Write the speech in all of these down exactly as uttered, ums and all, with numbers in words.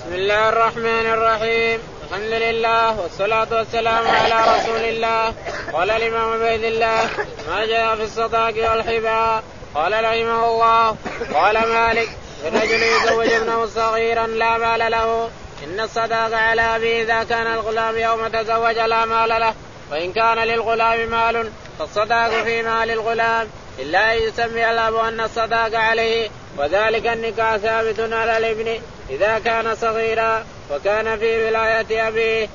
بسم الله الرحمن الرحيم. الحمد لله والصلاة والسلام على رسول الله. قال الإمام عبيد الله ما جاء في الصداق والحباء. قال رحمه الله قال مالك الرجل يزوج ابنه صغيرا لا مال له إن الصداق على أبيه إذا كان الغلام يوم تزوج لا مال له وإن كان للغلام مال فالصداق في مال الغلام إلا أن يسمي الأب أن الصداق عليه وذلك النكاح ثابت على الابن إذا كان صغيرا وكان في ولاية أبيه.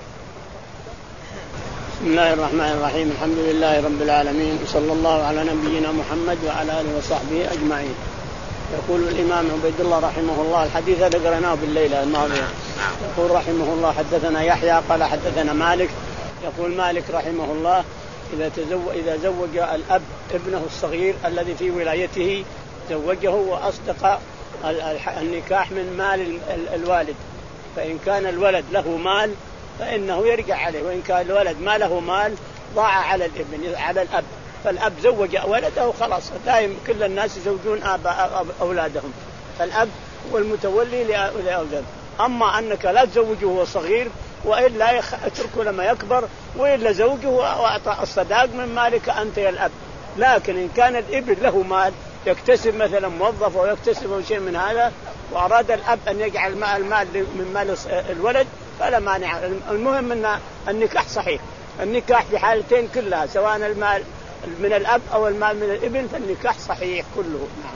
بسم الله الرحمن الرحيم. الحمد لله رب العالمين وصلى الله على نبينا محمد وعلى آله وصحبه أجمعين. يقول الإمام عبيد الله رحمه الله الحديث هذا قرأناه بالليلة الماضية. يقول رحمه الله حدثنا يحيى قال حدثنا مالك. يقول مالك رحمه الله إذا تزوج إذا زوج الأب ابنه الصغير الذي في ولايته زوجه وأصدق النكاح من مال الوالد فإن كان الولد له مال فإنه يرجع عليه وإن كان الولد ما له مال ضاع على الابن على الأب فالأب زوج ولده خلاص دائم كل الناس يزوجون آباء أولادهم فالأب هو المتولي لأولاده. أما أنك لا تزوجه وهو صغير وإلا اتركه لما يكبر وإلا زوجه وأعطى الصداق من مالك أنت يا الأب. لكن إن كان الابن له مال يكتسب مثلا موظف أو يكتسب شيء من هذا وأراد الأب أن يجعل المال من مال الولد فلا مانع. المهم أن النكاح صحيح. النكاح في حالتين كلها سواء المال من الأب أو المال من الابن فالنكاح صحيح كله. نعم.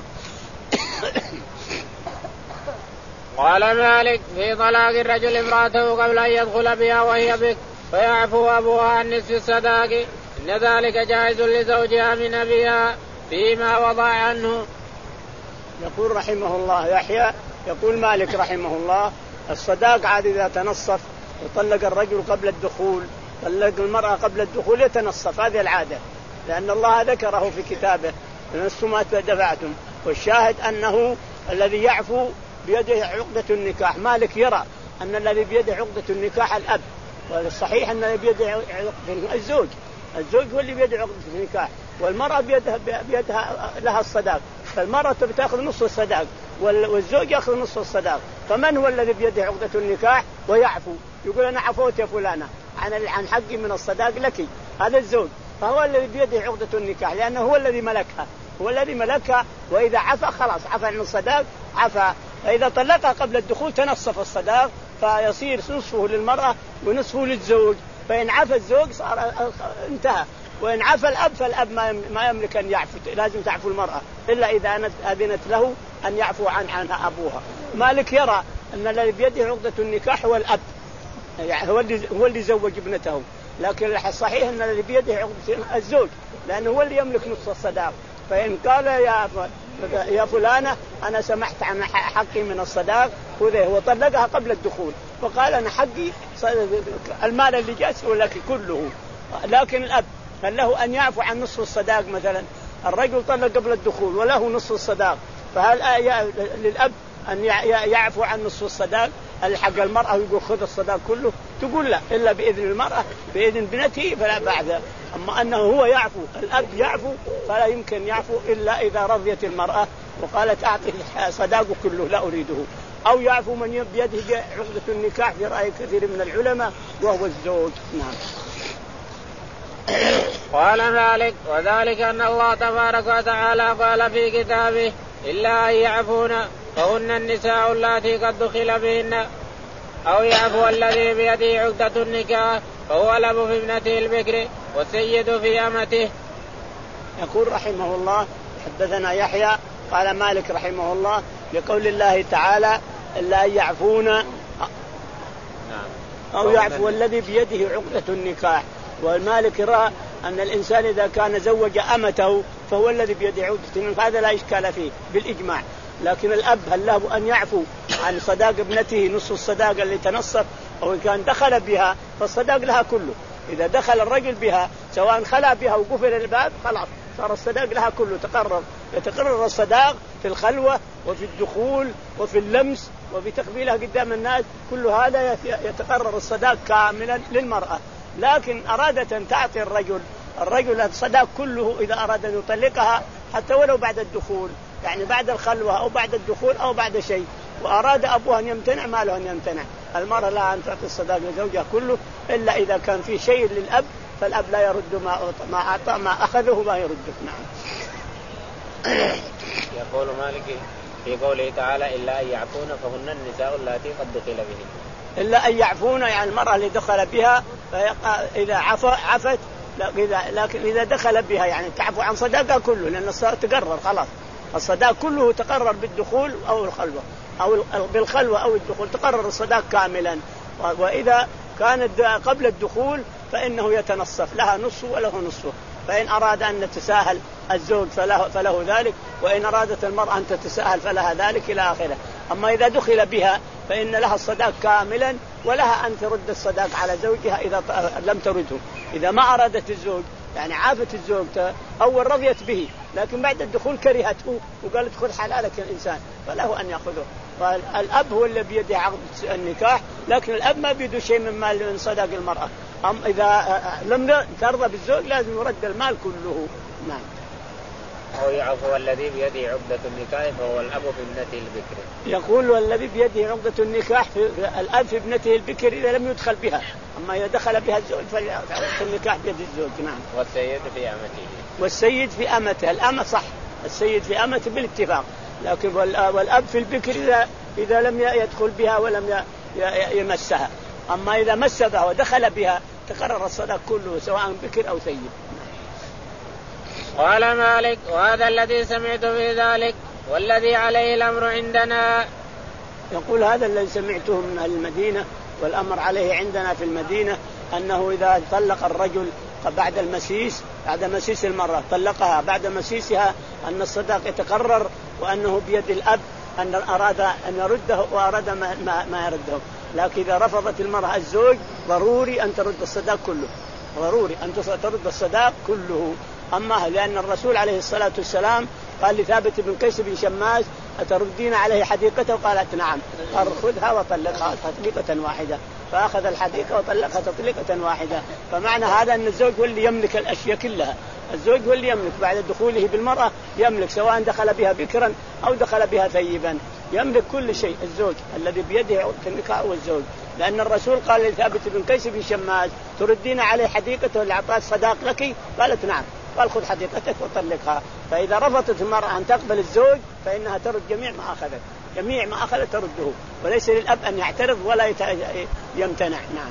قال مالك في طلاق الرجل امرأته قبل أن يدخل بها وهي بك فيعفو أبوها عن نصف الصداق إن ذلك جائز لزوجها من أبيها فيما وضع عنه. يقول رحمه الله يحيى يقول مالك رحمه الله الصداق عاد إذا تنصف وطلق الرجل قبل الدخول طلق المرأة قبل الدخول يتنصف هذه العادة لأن الله ذكره في كتابه نصف ما دفعتم والشاهد أنه الذي يعفو بيده عقدة النكاح. مالك يرى أن الذي بيده عقدة النكاح الأب والصحيح أن الذي بيده عقدة الزوج الزوج هو اللي بيده عقدة النكاح والمرأة بيدها, بيدها لها الصداق فالمرأة بتأخذ نصف الصداق والزوج يأخذ نصف الصداق. فمن هو الذي بيده عقدة النكاح ويعفو يقول أنا عفوت يا فلانة عن عن حقي من الصداق لك هذا الزوج فهو الذي بيده عقدة النكاح لأنه هو الذي ملكها هو الذي ملكها وإذا عفى خلاص عفى عن الصداق عفى. فإذا طلقها قبل الدخول تنصف الصداق فيصير نصفه للمرأة ونصفه للزوج. فإن عفى الزوج صار انتهى وإن عفى الأب فالأب ما يملك أن يعفو لازم تعفو المرأة إلا إذا أذنت له أن يعفو عن عنها أبوها. مالك يرى أن الذي بيده عقدة النكاح هو الأب يعني هو اللي هو اللي زوج ابنته لكن الصحيح أن الذي بيده عقدة الزوج لأنه هو اللي يملك نصف الصداق. فإن قال يا يا فلانة أنا سمحت عن حقي من الصداق وذا هو طلقها قبل الدخول فقال أنا حقي المال اللي جاء لك كله. لكن الأب هل له أن يعفو عن نصف الصداق مثلا الرجل طلق قبل الدخول وله نصف الصداق فهل للأب أن يعفو عن نصف الصداق الحق المرأة ويقول خذ الصداق كله تقول لا إلا بإذن المرأة بإذن بنته فلا بعد. أما أنه هو يعفو الأب يعفو فلا يمكن يعفو إلا إذا رضيت المرأة وقالت أعطي صداق كله لا أريده أو يعفو من بيده عقدة النكاح في رأي كثير من العلماء وهو الزوج. نعم. قال مالك وذلك أن الله تبارك وتعالى قال في كتابه إلا أن يعفون فهن النساء اللاتي قد دخل بهن أو يعفو الذي بيده عقدة النكاح فهو الأب في ابنته البكر والسيد في أمته. يقول رحمه الله حدثنا يحيى قال مالك رحمه الله لقول الله تعالى إلا أن يعفون أو يعفو الذي بيده عقدة النكاح. والمالك يرى أن الإنسان إذا كان زوج أمته فهو الذي بيده عقدة النكاح هذا لا إشكال فيه بالإجماع. لكن الأب هل له أن يعفو عن صداق ابنته نصف الصداق اللي تنصف أو إن كان دخل بها فالصداق لها كله. إذا دخل الرجل بها سواء خلى بها وقفل الباب خلاص صار الصداق لها كله تقرر يتقرر الصداق في الخلوة وفي الدخول وفي اللمس وفي تقبيلها قدام الناس كل هذا يتقرر الصداق كاملا للمرأة. لكن أرادت أن تعطي الرجل الرجل الصداق كله إذا أراد أن يطلقها حتى ولو بعد الدخول يعني بعد الخلوة أو بعد الدخول أو بعد شيء وأراد أبوها أن يمتنع ما له أن يمتنع. المرأة لا أن تعطي الصداق لزوجها كله إلا إذا كان في شيء للأب، فالأب لا يرد ما ما أعطى ما أخذه ما يرده. نعم. يقول مالك في قوله تعالى إلا أن يعفون فهن النساء اللاتي قد دخل بهن. إلا أن يعفون يعني المرأة اللي دخل بها إذا عف عفت، لكن إذا دخل بها يعني تعفو عن صداقها كله، لأن الصداق تقرر خلاص، الصداق كله تقرر بالدخول أو الخلوة أو بالخلوة أو الدخول تقرر الصداق كاملا. وإذا كانت قبل الدخول فإنه يتنصف، لها نصه وله نصه، فإن أراد أن تتساهل الزوج فله, فله ذلك، وإن أرادت المرأة أن تتساهل فلها ذلك إلى آخره. أما إذا دخل بها فإن لها الصداق كاملا، ولها أن ترد الصداق على زوجها إذا لم ترده. إذا ما أرادت الزوج يعني عافت الزوج أول رضيت به، لكن بعد الدخول كرهته وقالت خذ حلالك الإنسان، فله أن يأخذه. فالأب هو اللي بيده عقد النكاح، لكن الأب ما بيده شيء من مال من صداق المرأة. أم إذا لم ترضى بالزوج لازم يرد المال كله. نعم. أو يعفو الذي بيده عقدة النكاح فهو الأب في ابنته البكر. يقول والذي بيده عقدة النكاح في الأب في ابنته البكر إذا لم يدخل بها، أما إذا دخل بها الزوج فعقدة النكاح بيد الزوج. نعم. والسيد في أمته. والسيد في أمته، الأمة صح، السيد في أمته بالاتفاق، لكن والأب في البكر إذا إذا لم يدخل بها ولم يمسها. أما إذا مس بها ودخل بها تقرر الصداق كله سواء بكر أو سيد. قال مالك وهذا الذي سمعت في ذلك والذي عليه الأمر عندنا. يقول هذا الذي سمعته من المدينة والأمر عليه عندنا في المدينة أنه إذا طلق الرجل بعد المسيس بعد مسيس المرأة طلقها بعد مسيسها أن الصداق يتقرر، وأنه بيد الأب أن أراد أن يرده وأراد ما, ما, ما يرده. لكن إذا رفضت المرأة الزوج ضروري أن ترد الصداق كله، ضروري أن ترد الصداق كله. أما لأن الرسول عليه الصلاة والسلام قال لثابت بن قيس بن شماس أتردين عليه حديقته؟ قالت نعم، قال خذها وطلقها تطليقة واحدة، فأخذ الحديقة وطلقها تطليقة واحدة. فمعنى هذا أن الزوج هو اللي يملك الأشياء كلها، الزوج هو اللي يملك بعد دخوله بالمرأة، يملك سواء دخل بها بكرا أو دخل بها ثيبا، يملك كل شيء الزوج الذي بيده عقد النكاح والزوج. لأن الرسول قال لثابت بن قيس بن شماس تردين عليه حديقته اللي أعطاك صداق لك؟ قالت نعم، قال خذ حديقتك وطلقها. فإذا رفضت المرأة أن تقبل الزوج فإنها ترد جميع ما أخذت، جميع ما أخذت ترده، وليس للأب أن يعترض ولا يمتنع. نعم.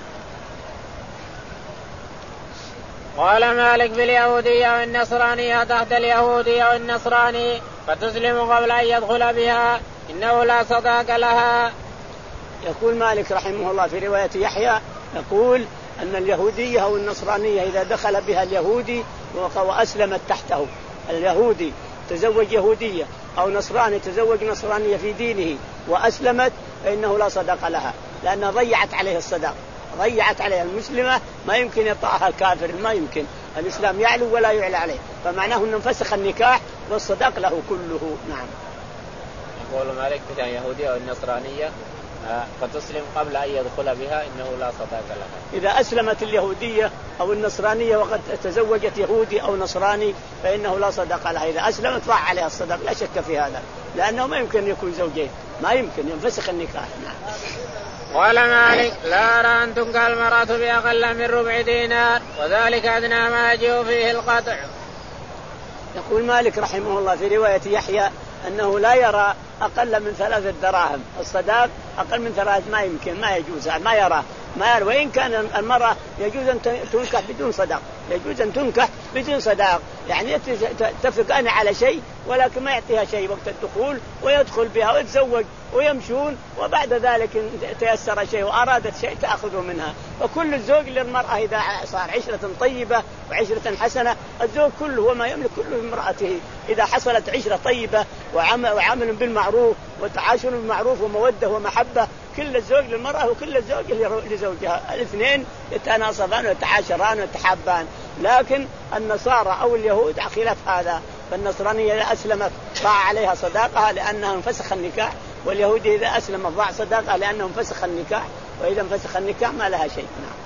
قال مالك باليهودية والنصرانية تحت اليهودية والنصراني فتسلم قبل أن يدخل بها إنه لا صداق لها. يقول مالك رحمه الله في رواية يحيى يقول أن اليهودية أو النصرانية إذا دخل بها اليهودي وأسلمت تحته، اليهودي تزوج يهودية أو نصراني تزوج نصرانية في دينه وأسلمت فإنه لا صداق لها، لأنها ضيعت عليه الصداق، ضيعت عليها. المسلمة ما يمكن يطاعها الكافر، ما يمكن، الإسلام يعلو ولا يعلى عليه، فمعناه أنه انفسخ النكاح والصداق له كله. نعم. يقول مالك في اليهودية أو النصرانية فتسلم قبل أن يدخل بها إنه لا صداق لها. إذا أسلمت اليهودية أو النصرانية وقد تزوجت يهودي أو نصراني فإنه لا صداق لها، إذا أسلمت ضاع عليها الصداق، لا شك في هذا، لأنه ما يمكن يكون زوجين، ما يمكن، ينفسخ النكاح. نعم. قال مالك لا أرى أن تنكح المرأة بأقل من ربع دينار وذلك أدنى ما يجيء فيه القطع. يقول مالك رحمه الله في رواية يحيى أنه لا يرى أقل من ثلاثة دراهم، الصداق أقل من ثلاثة ما يمكن، ما يجوز، ما يرى ما يرى. وإن كان المرأة يجوز أن تنكح بدون صداق، يجوز أن تنكح بدون صداق، يعني يتفقان على شيء ولكن ما يعطيها شيء وقت الدخول ويدخل بها ويتزوج ويمشون، وبعد ذلك تيسر شيء وأرادت شيء تأخذه منها. وكل الزوج للمرأة إذا صار عشرة طيبة وعشرة حسنة، الزوج كله وما يملك كله امرأته. إذا حصلت عشرة طيبة وعمل, وعمل بالمعروف وتعاشر بالمعروف ومودة ومحبة، كل الزوج للمرأة وكل الزوج لزوجها، الاثنين يتناصبان ويتعاشران ويتحابان. لكن النصارى أو اليهود خلاف هذا، فالنصرانية إذا أسلمت ضاع عليها صداقها لأنها انفسخ النكاح، واليهودي إذا أسلم ضاع صداقها لأنه انفسخ النكاح، وإذا انفسخ النكاح ما لها شيء. نعم.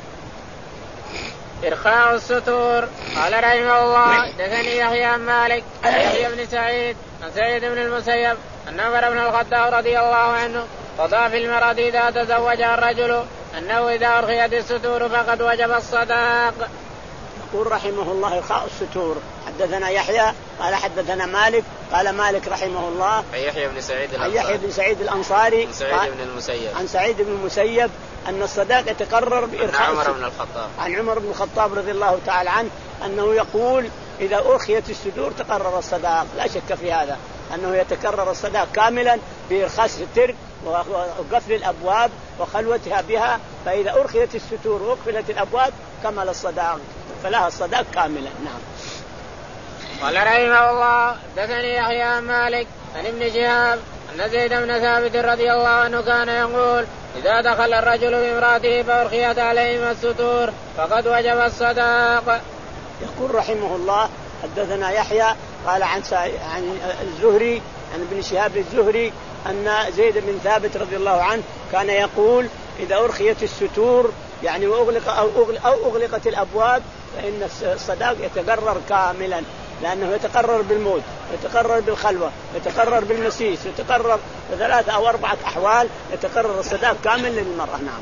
إرخاء الستور. قال رحمه الله دثني يحيى عن مالك يحيى بن سعيد عن سعيد بن المسيب أن عمر بن الخطاب رضي الله عنه قضى في المرأة إذا تزوجها الرجل أنه إذا أرخيت الستور فقد وجب الصداق. يقول رحمه الله إرخاء الستور. حدثنا يحيى قال حدثنا مالك قال مالك رحمه الله عن يحيى بن سعيد الأنصاري, يحيى بن سعيد الأنصاري عن سعيد بن المسيب عن سعيد بن المسيب أن الصداق يتقرر بإرخاء عن عمر بن الخطاب عن عمر بن الخطاب رضي الله تعالى عنه أنه يقول إذا أرخيت الستور تقرر الصداق. لا شك في هذا أنه يتكرر الصداق كاملا بإرخاء الستر وقفل الأبواب وخلوتها بها. فإذا أرخيت الستور وقفلت الأبواب كمل الصداق فلها الصداق كاملا. نعم. قال رحمه الله حدثني يحيى عن مالك عن ابن شهاب أن زيد بن ثابت رضي الله عنه كان يقول إذا دخل الرجل بامرأته فأرخيت عليهما الستور فقد وجب الصداق. يقول رحمه الله حدثنا يحيى قال عن عن الزهري عن ابن شهاب الزهري أن زيد بن ثابت رضي الله عنه كان يقول إذا أرخيت الستور يعني وأغلق أو, أغلق أو أغلقت الأبواب فإن الصداق يتقرر كاملا لأنه يتقرر بالموت يتقرر بالخلوة يتقرر بالمسيس يتقرر بثلاثة أو أربعة أحوال يتقرر الصداق كامل للمرأة. نعم.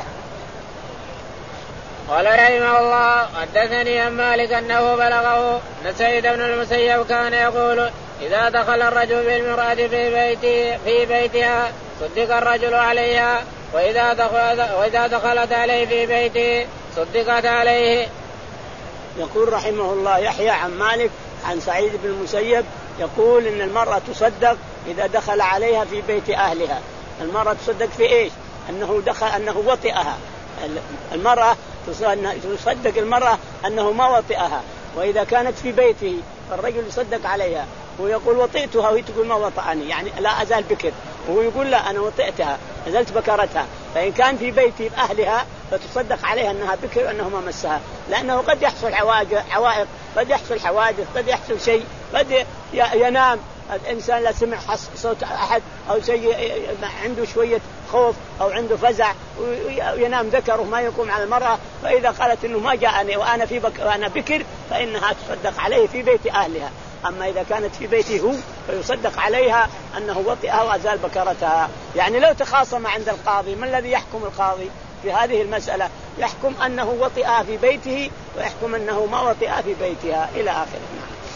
قال رحمه الله حدثني عن مالك أنه بلغه أن سعيد بن المسيب كان يقول إذا دخل الرجل بالمرأة في بيته في بيتها صدق الرجل عليها وإذا دخل وإذا دخلت عليه في بيته صدقت عليه. يقول رحمه الله يحيى عن مالك عن سعيد بن المسيب يقول إن المرأة تصدق إذا دخل عليها في بيت أهلها. المرأة تصدق في إيش؟ أنه دخل أنه وطئها. المرأة تصدق المرأة أنه ما وطئها. وإذا كانت في بيته فالرجل يصدق عليها ويقول وطئتها وهي تقول ما وطأني يعني لا أزال بكر وهو يقول لا أنا وطئتها أزلت بكرتها. فإن كان في بيت أهلها فتصدق عليها أنها بكر وأنه ما مسها لأنه قد يحصل عوائق قد يحصل حوادث قد يحصل شيء قد ينام الإنسان لا سمع صوت أحد أو شيء عنده شوية خوف أو عنده فزع وينام ذكره ما يقوم على المرأة. فإذا قالت إنه ما جاءني وأنا في بك وأنا بكر فإنها تصدق عليه في بيت أهلها. أما إذا كانت في بيته هو فيصدق عليها أنه وطئها وأزال بكرتها. يعني لو تخاصم عند القاضي ما الذي يحكم القاضي في هذه المسألة؟ يحكم أنه وطئها في بيته ويحكم أنه ما وطئها في بيتها إلى آخره.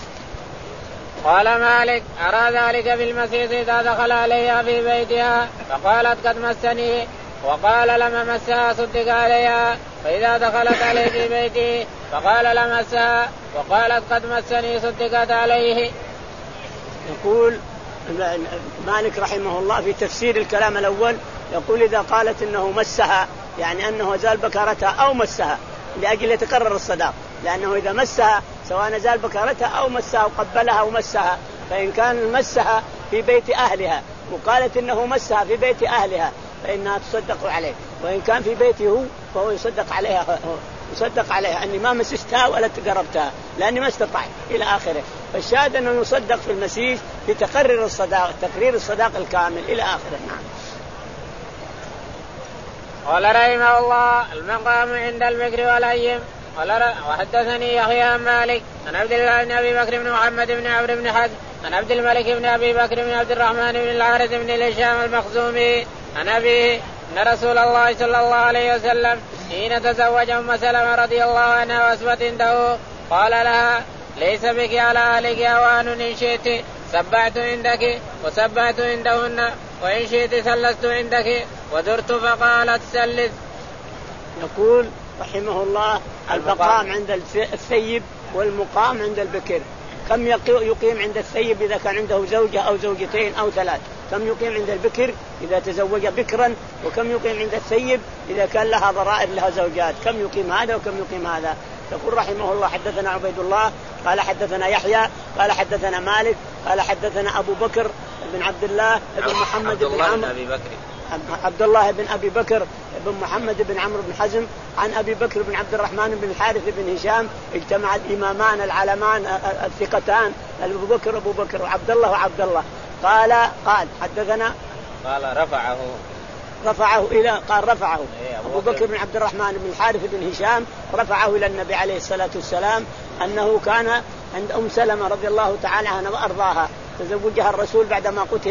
قال مالك أرى ذلك في المسيس إذا دخل عليها في بيتها فقالت قد مسني وقال لما مسها صدق عليها فإذا دخلت عليه في بيته فقال لمسها وقالت قد مسني صدقت عليه. يقول مالك رحمه الله في تفسير الكلام الأول يقول إذا قالت إنه مسها يعني أنه زال بكرتها أو مسها لأجل يتقرر الصداق لأنه إذا مسها سواء زال بكرتها أو مسها وقبلها أو مسها فإن كان مسها في بيت أهلها وقالت إنه مسها في بيت أهلها فإنها تصدق عليه. وإن كان في بيته فهو يصدق عليها يصدق عليها أني ما مسستها ولا تقربتها لأني ما استطعت إلى آخره. فالشاهد أنه يصدق في المسيس في تقرير الصداق تقرير الصداق الكامل إلى آخره. نعم. قال رحمه الله المقام عند البكر والأيم. قال وحدثني يحيى عن مالك عن عبد الله بن أبي بكر بن محمد بن عمرو بن حزم عن عبد الملك بن أبي بكر بن عبد الرحمن بن الحارث بن الهشام المخزومي عن أبيه أن رسول الله صلى الله عليه وسلم حين تزوج أم سلمة رضي الله عنها وأسبت عنده قال لها ليس بك على أهلك أوان إن شئت سبعت عندك وسبعت عندهن وإن شئت سلست عندك ودرت فقالت سلس. يقول رحمه الله المقام عند الثيب والمقام عند البكر. كم يقيم عند الثيب إذا كان عنده زوجة أو زوجتين أو ثلاث؟ كم يقيم عند البكر إذا تزوج بكرا؟ وكم يقيم عند الثيب إذا كان لها ضرائر لها زوجات؟ كم يقيم هذا وكم يقيم هذا؟ يقول رحمه الله حدثنا عبيد الله قال حدثنا يحيى قال حدثنا مالك قال حدثنا أبو بكر بن عبد الله بن محمد بن عمرو عبد الله بن أبي بكر بن محمد بن عمرو بن حزم عن أبي بكر بن عبد الرحمن بن الحارث بن هشام. اجتمع الإمامان العلمان الثقتان أبو بكر أبو بكر وعبد الله وعبد الله. قال قال حدثنا قال رفعه رفعه إلى قال رفعه أبو بكر بن عبد الرحمن بن الحارث بن هشام رفعه إلى النبي عليه الصلاة والسلام أنه كان عند أم سلمة رضي الله تعالى عنها وأرضاها تزوجها الرسول بعدما قتل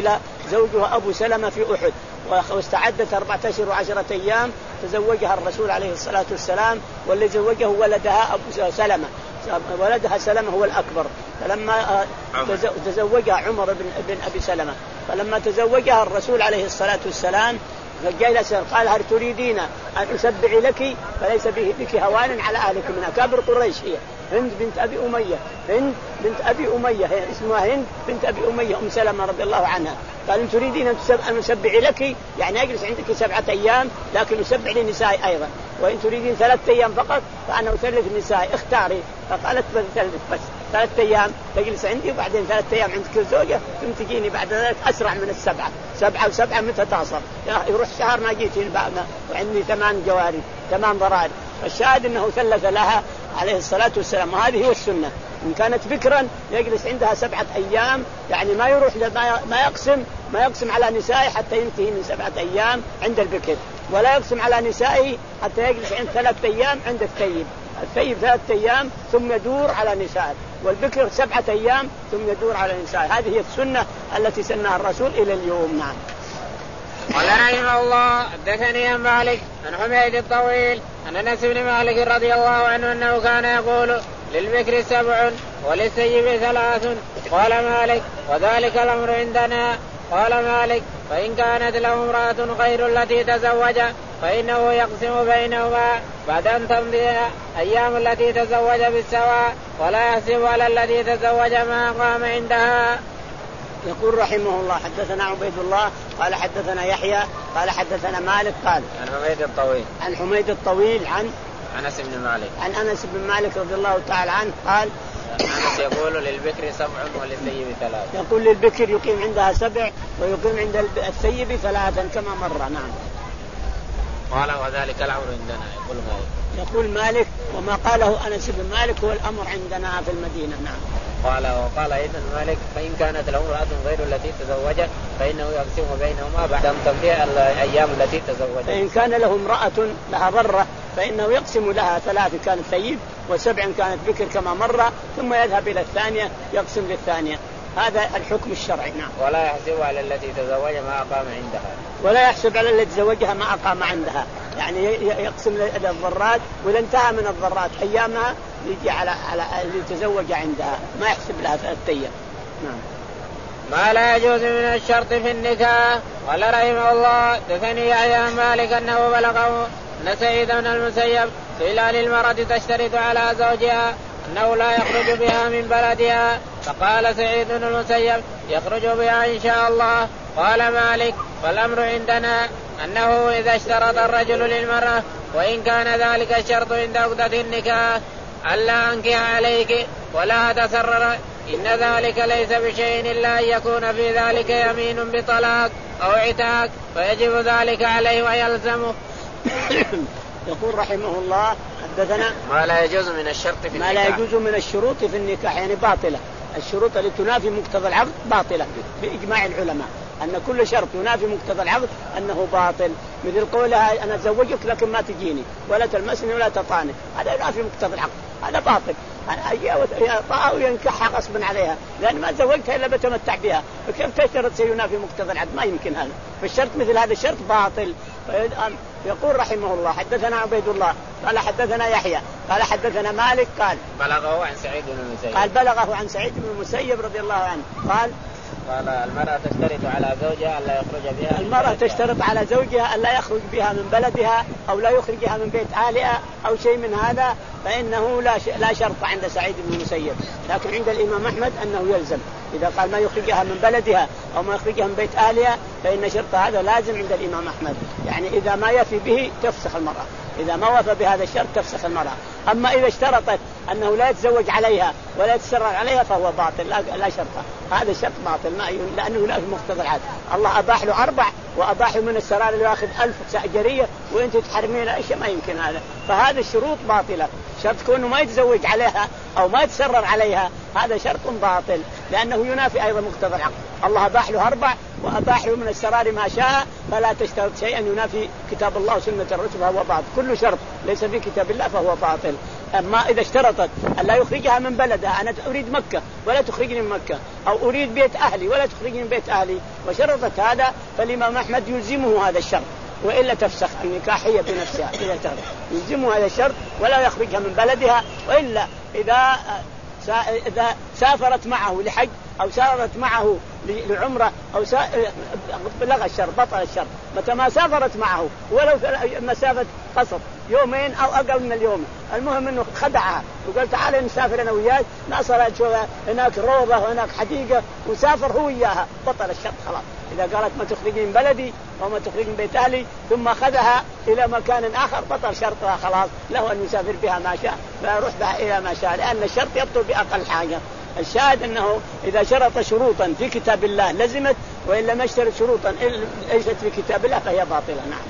زوجها أبو سلمة في أحد، واستعدت أربعة أشهر وعشرة أيام تزوجها الرسول عليه الصلاة والسلام، واللي زوجه ولدها أبو سلمة، ولدها سلمة هو الأكبر. فلما تزوجها عمر بن أبي سلمة، فلما تزوجها الرسول عليه الصلاة والسلام فجلس قال هل تريدين أن أسبع لك؟ فليس بك هوان على أهلك من أكابر قريش. هي هند بنت أبي أمية، هند بنت أبي أمية، هي اسمها هند بنت أبي أمية أم سلمة رضي الله عنها. قال إن تريدين أن أسبع لك يعني أجلس عندك سبعة أيام لكن أسبع للنساء أيضا، وإن تريدين ثلاثة أيام فقط فأنا أثلث النساء اختاري. فقالت بثلث بس ثلاثة أيام تجلس عندي وبعدين ثلاثة أيام عندك الزوجة ثم تجيني بعد ذلك أسرع من السبعة. سبعة وسبعة متى تصل؟ يروح شهر ما جيتين بعدنا وعندي ثمان جواري ثمان ضرائر. فالشاهد أنه ثلث لها عليه الصلاة والسلام، وهذه هو السنة. إن كانت بكرا يجلس عندها سبعة أيام، يعني ما يروح ما يقسم ما يقسم على نسائه حتى ينتهي من سبعة أيام عند البكر، ولا يقسم على نسائه حتى يجلس عند ثلاثة أيام عند الثيب. الثيب ثلاثة أيام ثم يدور على نسائه، والبكر سبعة أيام ثم يدور على نسائه. هذه هي السنة التي سنها الرسول إلى اليوم. نعم. قال رحمه الله حدثني عن مالك عن حميد الطويل عن انس بن مالك رضي الله عنه انه كان يقول للبكر سبع وللثيب ثلاث. قال مالك وذلك الامر عندنا. قال مالك فان كانت له امراه غير التي تزوج فانه يقسم بينهما بعد ان تمضي ايام التي تزوج بالسواء ولا يحسب على التي تزوج ما قام عندها. يقول رحمه الله حدثنا عبيد الله قال حدثنا يحيى قال حدثنا مالك قال عن حميد الطويل عن حميد الطويل عن أنس بن مالك عن أنس بن مالك رضي الله تعالى عنه قال أنس يقول للبكر سبع وللثيب ثلاث. يقول للبكر يقيم عندها سبع ويقيم عند الثيب ثلاثا كما مر. نعم. قال وذلك الأمر عندنا. يقول مالك يقول مالك وما قاله أنس بن مالك هو الأمر عندنا في المدينة. نعم. قال وقال أيضا مالك فإن كانت له امرأة غير التي تزوجت فإنه يقسم بينهما بعد أن تمضي الأيام التي تزوجت. فإن كان له امرأة لها ضرة فإنه يقسم لها ثلاث كانت ثيب وسبع كانت بكر كما مر، ثم يذهب إلى الثانية يقسم للثانية. هذا الحكم الشرعي. نعم. ولا يحسب على التي تزوج ما أقام عندها. ولا يحسب على التي تزوجها ما أقام عندها، يعني يقسم للضرات وإذا انتهى من الضرات أيامها يجي على على اللي تزوج عندها ما يحسب لها ثلاثة أيام. نعم. ما لا يجوز من الشرط في النكاح. قال رحمه الله دثني يحيى مالك أنه بلغه أن سعيد بن المسيب سئل عن المرأة تشترط على زوجها أنه لا يخرج بها من بلدها، فقال سعيد بن المسيب يخرج بها إن شاء الله. قال مالك فالأمر عندنا أنه إذا اشترط الرجل للمرأة وإن كان ذلك الشرط عند عقدة النكاح ألا أنكح عليك ولا تسرر إن ذلك ليس بشيء إلا أن يكون في ذلك يمين بطلاق أو عتاق فيجب ذلك عليه ويلزمه. يقول رحمه الله حدثنا ما لا يجوز من الشرط في النكاح. ما لا يجوز من الشروط في النكاح يعني باطلة. الشروط التي تنافي مقتضى العقد باطلة بإجماع العلماء، أن كل شرط ينافي مقتضى العقد أنه باطل، مثل قولها أنا أتزوجك لكن ما تجيني ولا تلمسني ولا تطعني، هذا ينافي مقتضى العقد، هذا باطل. هي طاعة وينكحها غصبا عليها لأن ما تزوجتها إلا بتمتع بها، فكيف تشترط سينافي مقتضى العقد؟ ما يمكن هذا، فالشرط مثل هذا الشرط باطل. يقول رحمه الله حدثنا عبيد الله قال حدثنا يحيى قال حدثنا مالك قال بلغه عن سعيد بن المسيب قال بلغه عن سعيد بن المسيب رضي الله عنه قال قال المرأة تشترط على زوجها ألا يخرج بها. المرأة تشترط على زوجها ألا يخرج بها من بلدها أو لا يخرجها من بيت أهلها أو شيء من هذا، فإنه لا لا شرط عند سعيد بن المسيب، لكن عند الإمام أحمد أنه يلزم إذا قال ما يخرجها من بلدها أو ما يخرجها من بيت أهلها فإن شرط هذا لازم عند الإمام أحمد، يعني إذا ما يفي به تفسخ المرأة، إذا ما وفى بهذا الشرط تفسخ المرأة. أما إذا اشترطت أنه لا يتزوج عليها ولا يتسرر عليها فهو باطل، لا, لا شرط، هذا الشرط باطل ما لأنه لا في مقتضى العقد. الله أباح له أربع وأباح من السرار اللي يأخذ ألف سأجرية وأنت تحرمين أشياء ما يمكن هذا، فهذا الشروط باطلة. شرط كونه ما يتزوج عليها أو ما يتسرر عليها هذا شرط باطل لأنه ينافي أيضا مقتضى العقد. الله أباح له أربع وأباح له من السرار ما شاء، فلا تشترط شيئا ينافي كتاب الله وسنة الرسول فهو باطل. كل شرط ليس في كتاب الله فهو باطل. أما إذا اشترطت أن لا يخرجها من بلدها، أنا أريد مكة ولا تخرجني من مكة، أو أريد بيت أهلي ولا تخرجني من بيت أهلي، وشرطت هذا، فالإمام أحمد يلزمه هذا الشرط، وإلا تفسخ النكاحية بنفسها إذا ترى يلزمه هذا الشرط ولا يخرجها من بلدها. وإلا إذا إذا سافرت معه لحج أو سافرت معه لعمرة أو سا... لغى الشرط، بطل الشرط متى ما سافرت معه ولو مسافة قصر يومين أو أقل من اليوم، المهم أنه خدعها وقال تعالى نسافر أنا وياك، نصر هناك روضة وهناك حديقة وسافر هو وياها، بطل الشرط خلاص. إذا قالت ما تخرجين من بلدي وما تخرجين من بيت أهلي ثم أخذها إلى مكان آخر بطل شرطها خلاص، له أن يسافر بها ما شاء فيروح بها إلى ما شاء، لأن الشرط يبطل بأقل حاجة. الشاهد أنه إذا شرط شروطا في كتاب الله لزمت، وإن لم يشترط شروطا ليست في كتاب الله فهي باطلة. نعم.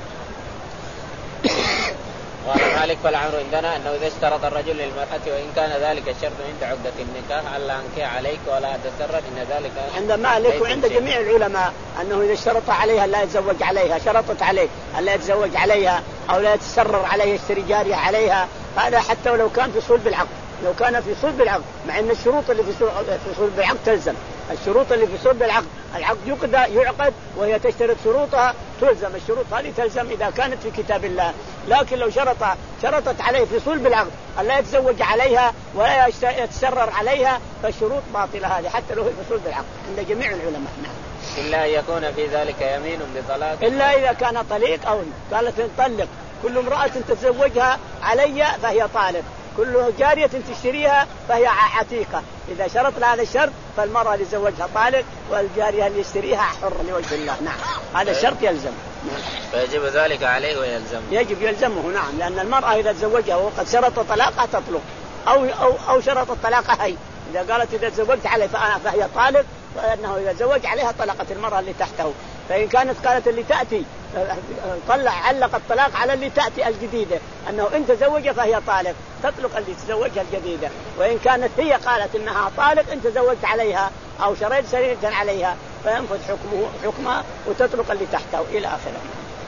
وعن مالك فالأمر عندنا أنه إذا اشترط الرجل للمرأة وإن كان ذلك الشرط عند عقدة النكاح ألا أنكح عليك ولا أتسرد إن ذلك عند مالك وعند جميع العلماء أنه إذا اشترط عليها لا يتزوج عليها، شرطت عليه ألا يتزوج عليها أو لا يتسرر عليها يشتري جارية عليها، هذا حتى ولو كان في صلب العقد، لو كان في صلب العقد، مع أن الشروط اللي في صلب العقد تلزم، الشروط اللي في صلب العقد العقد يقضى يعقد وهي تشترط شروطها تلزم، الشروط هذه تلزم إذا كانت في كتاب الله. لكن لو شرط شرطت عليه في صلب العقد ألا يتزوج عليها ولا يتسرر عليها فالشروط باطلة هذه حتى لو في صلب العقد عند جميع العلماء. نعم. إلا أن يكون في ذلك يمين بطلاق، إلا إذا كان طليق أو قالت نطلق كل امرأة تتزوجها علي فهي طالق، كل جارية تشتريها فهي عتيقة. إذا شرط هذا الشرط فالمرأة اللي زوجها طالق والجارية اللي يشتريها حر لوجه الله. نعم هذا الشرط يلزم. نعم. فيجب ذلك عليه ويلزم. يجب يلزمه. نعم لأن المرأة إذا تزوجها وقد شرط طلاقها تطلق أو أو أو شرط الطلاق هي، إذا قالت إذا تزوجت عليه فأنا فهي طالق، فإنه إذا زوج عليها طلقت المرأة اللي تحته. فإن كانت قالت اللي تأتي طلع علق الطلاق على اللي تأتي الجديدة أنه إن تزوج فهي طالق تطلق اللي تزوجها الجديدة. وإن كانت هي قالت إنها طالق إن تزوجت عليها أو شريت سريرة عليها فينفذ حكمه حكمها وتطلق اللي تحته إلى آخره.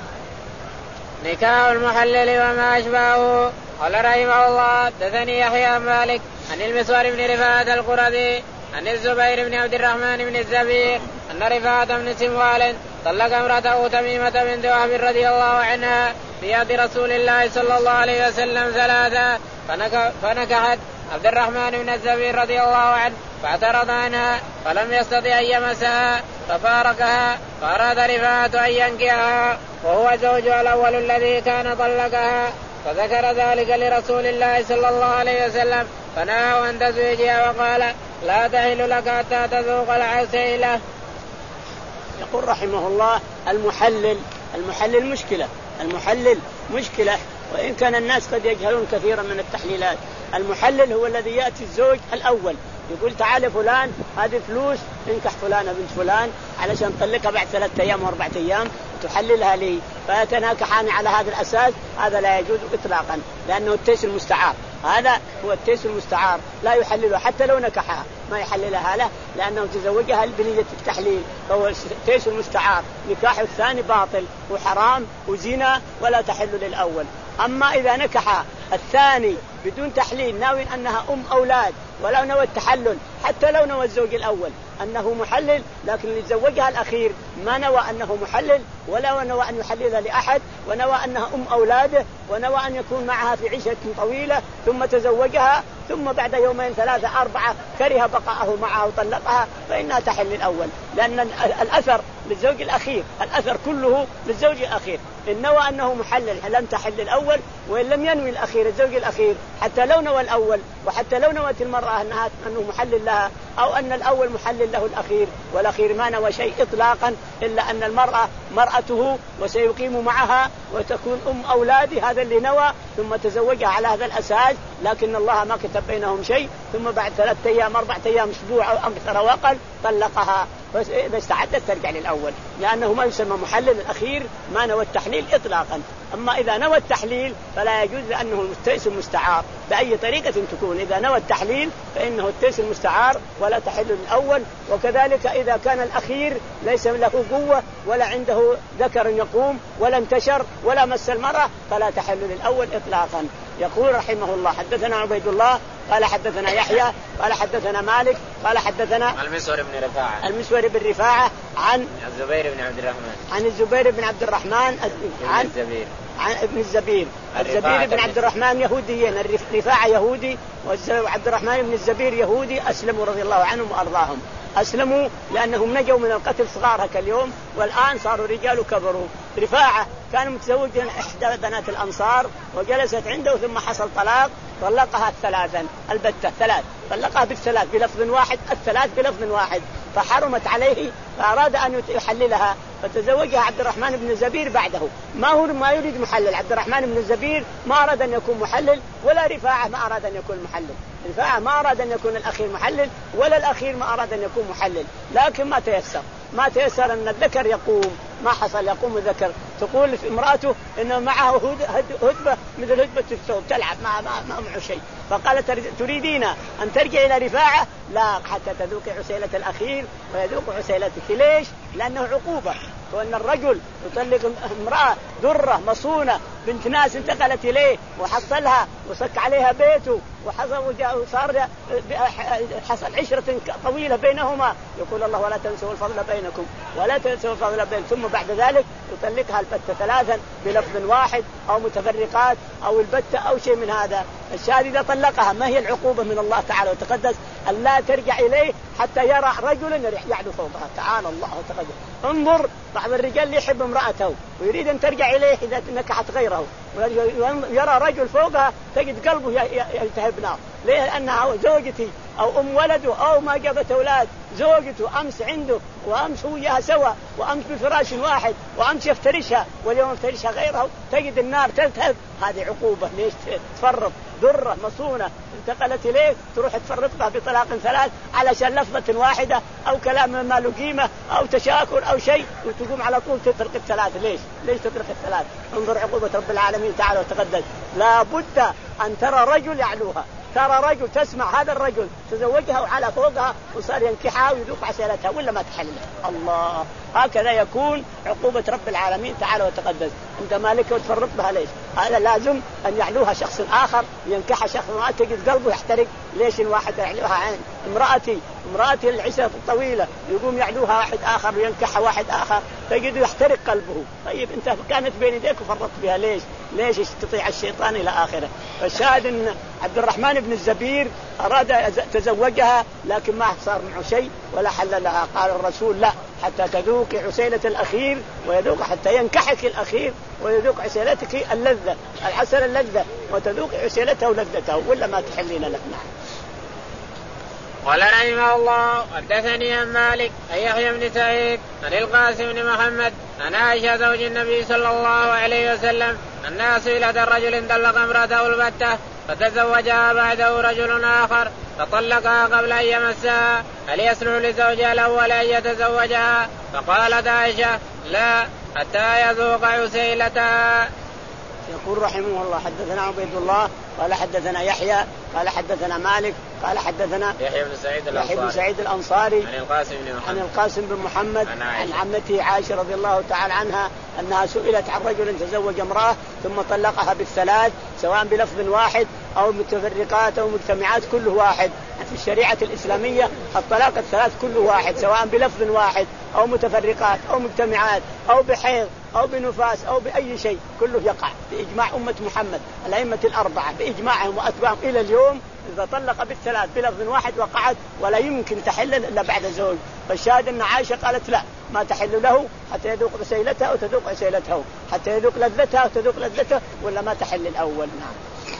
نكاح المحلل وما أشبهه. قال رحمه الله حدثني يحيى مالك عن المسور بن رفاعة القرظي عن الزبير بن عبد الرحمن بن الزبير أن رفاعة بن سموال طلق امرأته تميمة بنت وهب رضي الله عنها في يد رسول الله صلى الله عليه وسلم ثلاثة فنكحت عبد الرحمن بن الزبير رضي الله عنه فاعترض عنها فلم يستطع أن يمسها ففارقها، فأراد رفاعة أن ينكحها وهو زوجها الأول الذي كان طلقها، فذكر ذلك لرسول الله صلى الله عليه وسلم فنهاه عن تزويجها وقال لا تحل لك حتى تذوق العسيلة. يقول رحمه الله المحلل المحلل مشكلة المحلل مشكلة وإن كان الناس قد يجهلون كثيرا من التحليلات. المحلل هو الذي يأتي الزوج الأول يقول تعال فلان هذه فلوس انكح فلانة بنت فلان علشان تطلقها بعد ثلاثة أيام وأربعة أيام تحللها لي، فيتناكحان على هذا الأساس. هذا لا يجوز إطلاقا لأنه التيس المستعار، هذا هو التيس المستعار لا يحلله حتى لو نكحها ما يحللها له لأنه تزوجها بنية التحليل، فهو التيس المستعار. نكاح الثاني باطل وحرام وزنا ولا تحل للأول. أما إذا نكح الثاني بدون تحليل ناوي أنها أم أولاد ولا نوى التحلل حتى لو نوى الزوج الأول أنه محلل، لكن اللي تزوجها الأخير ما نوى أنه محلل ولا نوى أن يحللها لأحد ونوى أنها أم أولاده ونوى أن يكون معها في عيشة طويلة ثم تزوجها ثم بعد يومين ثلاثة أربعة كره بقاءه معها وطلقها فإنها تحل الأول، لأن الأثر للزوج الأخير الأثر كله للزوج الأخير. إن نوى أنه محلل لم تحل الأول، وإن لم ينوي الأخير الزوج الأخير حتى لو نوى الأول وحتى لو نوت المرأة أنها أنه محلل لها أو أن الأول محلل له الأخير والأخير ما نوى شيء إطلاقا إلا أن المرأة مرأته وسيقيم معها وتكون أم أولادي، هذا اللي نوى ثم تزوجها على هذا الأساس، لكن الله ما كتب بينهم شيء ثم بعد ثلاثة أيام أربعة أيام أسبوع أو أكثر وأقل طلقها، فإذا استعدت ترجع للأول لأنه ما يسمى محلل الأخير ما نوى التحليل إطلاقا. أما إذا نوى التحليل فلا يجوز لأنه التيس المستعار بأي طريقة تكون، إذا نوى التحليل فإنه التيس المستعار ولا تحل الأول. وكذلك إذا كان الأخير ليس له قوة ولا عنده ذكر يقوم ولا انتشر ولا مس المرأة فلا تحل للأول إطلاقا. يقول رحمه الله حدثنا عبيد الله قال حدثنا يحيى قال حدثنا مالك قال حدثنا المسور بن رفاعة المسور بن رفاعة عن الزبير بن عبد الرحمن عن الزبير بن عبد الرحمن عن الزبير عن ابن الزبير الزبير بن عبد الرحمن يهوديين رفاعة يهودي وعبد الرحمن بن الزبير يهودي أسلموا رضي الله عنهم وأرضاهم. أسلموا لأنهم نجوا من القتل صغار كاليوم والآن صاروا رجال وكبروا. رفاعة كان متزوجا إحدى بنات الأنصار وجلست عنده ثم حصل طلاق طلقها ثلاثا البتة ثلاث طلقها بالثلاث بلفظ واحد الثلاث بلفظ واحد فحرمت عليه فأراد أن يحللها فتزوجها عبد الرحمن بن الزبير بعده. ما هو ما يريد محلل عبد الرحمن بن الزبير ما أراد أن يكون محلل ولا رفاعة ما أراد أن يكون محلل. رفاعة ما أراد أن يكون الأخير محلل ولا الأخير ما أراد أن يكون محلل لكن ما تيسر ما تيسر أن الذكر يقوم ما حصل يقوم الذكر. تقول في امرأته إنه معه هدبة مثل هدبة الثوب تلعب ما ما ما معه شيء فقالت تريدين أن ترجع إلى رفاعة لا حتى تذوق عسيلة الأخير ويذوق عسيلتك. ليش؟ لأنه عقوبة وأن الرجل يطلق امرأة درة مصونة بنت ناس انتقلت إليه وحصلها وصك عليها بيته وحصل وصار حصل عشرة طويلة بينهما يقول الله ولا تنسوا الفضل بينكم ولا تنسوا الفضل بينكم ثم بعد ذلك يطلقها البتة ثلاثا بلفظ واحد أو متفرقات أو البتة أو شيء من هذا. الشاهد إذا طلقها ما هي العقوبة من الله تعالى وتقدس أن لا ترجع إليه حتى يرى رجلا يعلو فوقها تعالى الله وتقدس. انظر بعض الرجال اللي يحب امرأته ويريد أن ترجع إليه إذا نكحت غيره يرى رجل فوقها تجد قلبه يلتهب نار. ليه؟ لأنها زوجتي أو أم ولده أو ما جابت أولاد زوجته أمس عنده وأمس هو وياها سوا وأمس بفراش واحد وأمس يفترشها واليوم يفترشها غيره تجد النار تلتهب. هذه عقوبة. ليش تفرط درة مصونة انتقلت إليه تروح تفرطها بطلاق ثلاث علشان لفظة واحدة أو كلام ما له قيمة أو تشاكر أو شيء وتقوم على طول تطلق الثلاث. ليش؟ ليش تطلق الثلاث؟ انظر عقوبة رب العالمين تعالى وتقدس. لا بد أن ترى رجل يعلوها ترى رجل تسمع هذا الرجل تزوجها وعلى فوقها وصار ينكحها ويذوق عسيلتها ولا ما تحللها. الله هكذا يكون عقوبة رب العالمين تعالى وتقدس. أنت مالك وتفرط بها. ليش؟ هذا لازم أن يعلوها شخص آخر ينكحها شخص ما تجد قلبه يحترق. ليش الواحد يعلوها عين امرأتي امرأتي العشرة الطويلة يقوم يعلوها واحد آخر وينكحها واحد آخر تجد يحترق قلبه. طيب أنت كانت بين يديك وفرطت بها. ليش؟ ليش تطيع الشيطان إلى آخره. فالشاهد أن عبد الرحمن بن الزبير أراد تزوجها لكن ما صار معه شيء ولا حل لها. قال الرسول لا حتى تذوق عسيلة الأخير ويذوق حتى ينكحك الأخير ويذوق عسيلتك اللذة الحسن اللذة وتذوق عسيلته ولذته ولا ما تحلين له. قال رحمه الله حدثني عن مالك عن يحيى بن سعيد عن القاسم بن محمد عن عائشة زوج النبي صلى الله عليه وسلم أنها سئلت الرجل طلق امرأته البتة فتزوجها بعده رجل آخر فطلقها قبل أن يمسها هل يصلح لزوجها الأول أن يتزوجها؟ فقالت عائشة لا حتى يذوق عسيلتها. يقول رحمه الله حدثنا عبيد الله قال حدثنا يحيى قال حدثنا مالك قال حدثنا يحيى بن سعيد الأنصاري, بن سعيد الأنصاري عن القاسم بن محمد, عن القاسم بن محمد عن, عن عمته عائشة رضي الله تعالى عنها أنها سئلت عن رجل تزوج امرأة ثم طلقها بالثلاث سواء بلفظ واحد أو متفرقات أو مجتمعات كله واحد. في الشريعة الإسلامية الطلاق الثلاث كله واحد سواء بلفظ واحد أو متفرقات أو مجتمعات أو بحيض أو بنفاس أو بأي شيء كله يقع بإجماع أمة محمد الأئمة الأربعة بإجماعهم وأتباعهم إلى اليوم. إذا طلق بالثلاث بلفظ واحد وقعت ولا يمكن تحل إلا بعد زوج. فالشاهد أن عائشة قالت لا ما تحل له حتى يذوق عسيلتها وتذوق عسيلته حتى يذوق لذتها وتذوق لذته ولا ما تحل الأول. نعم.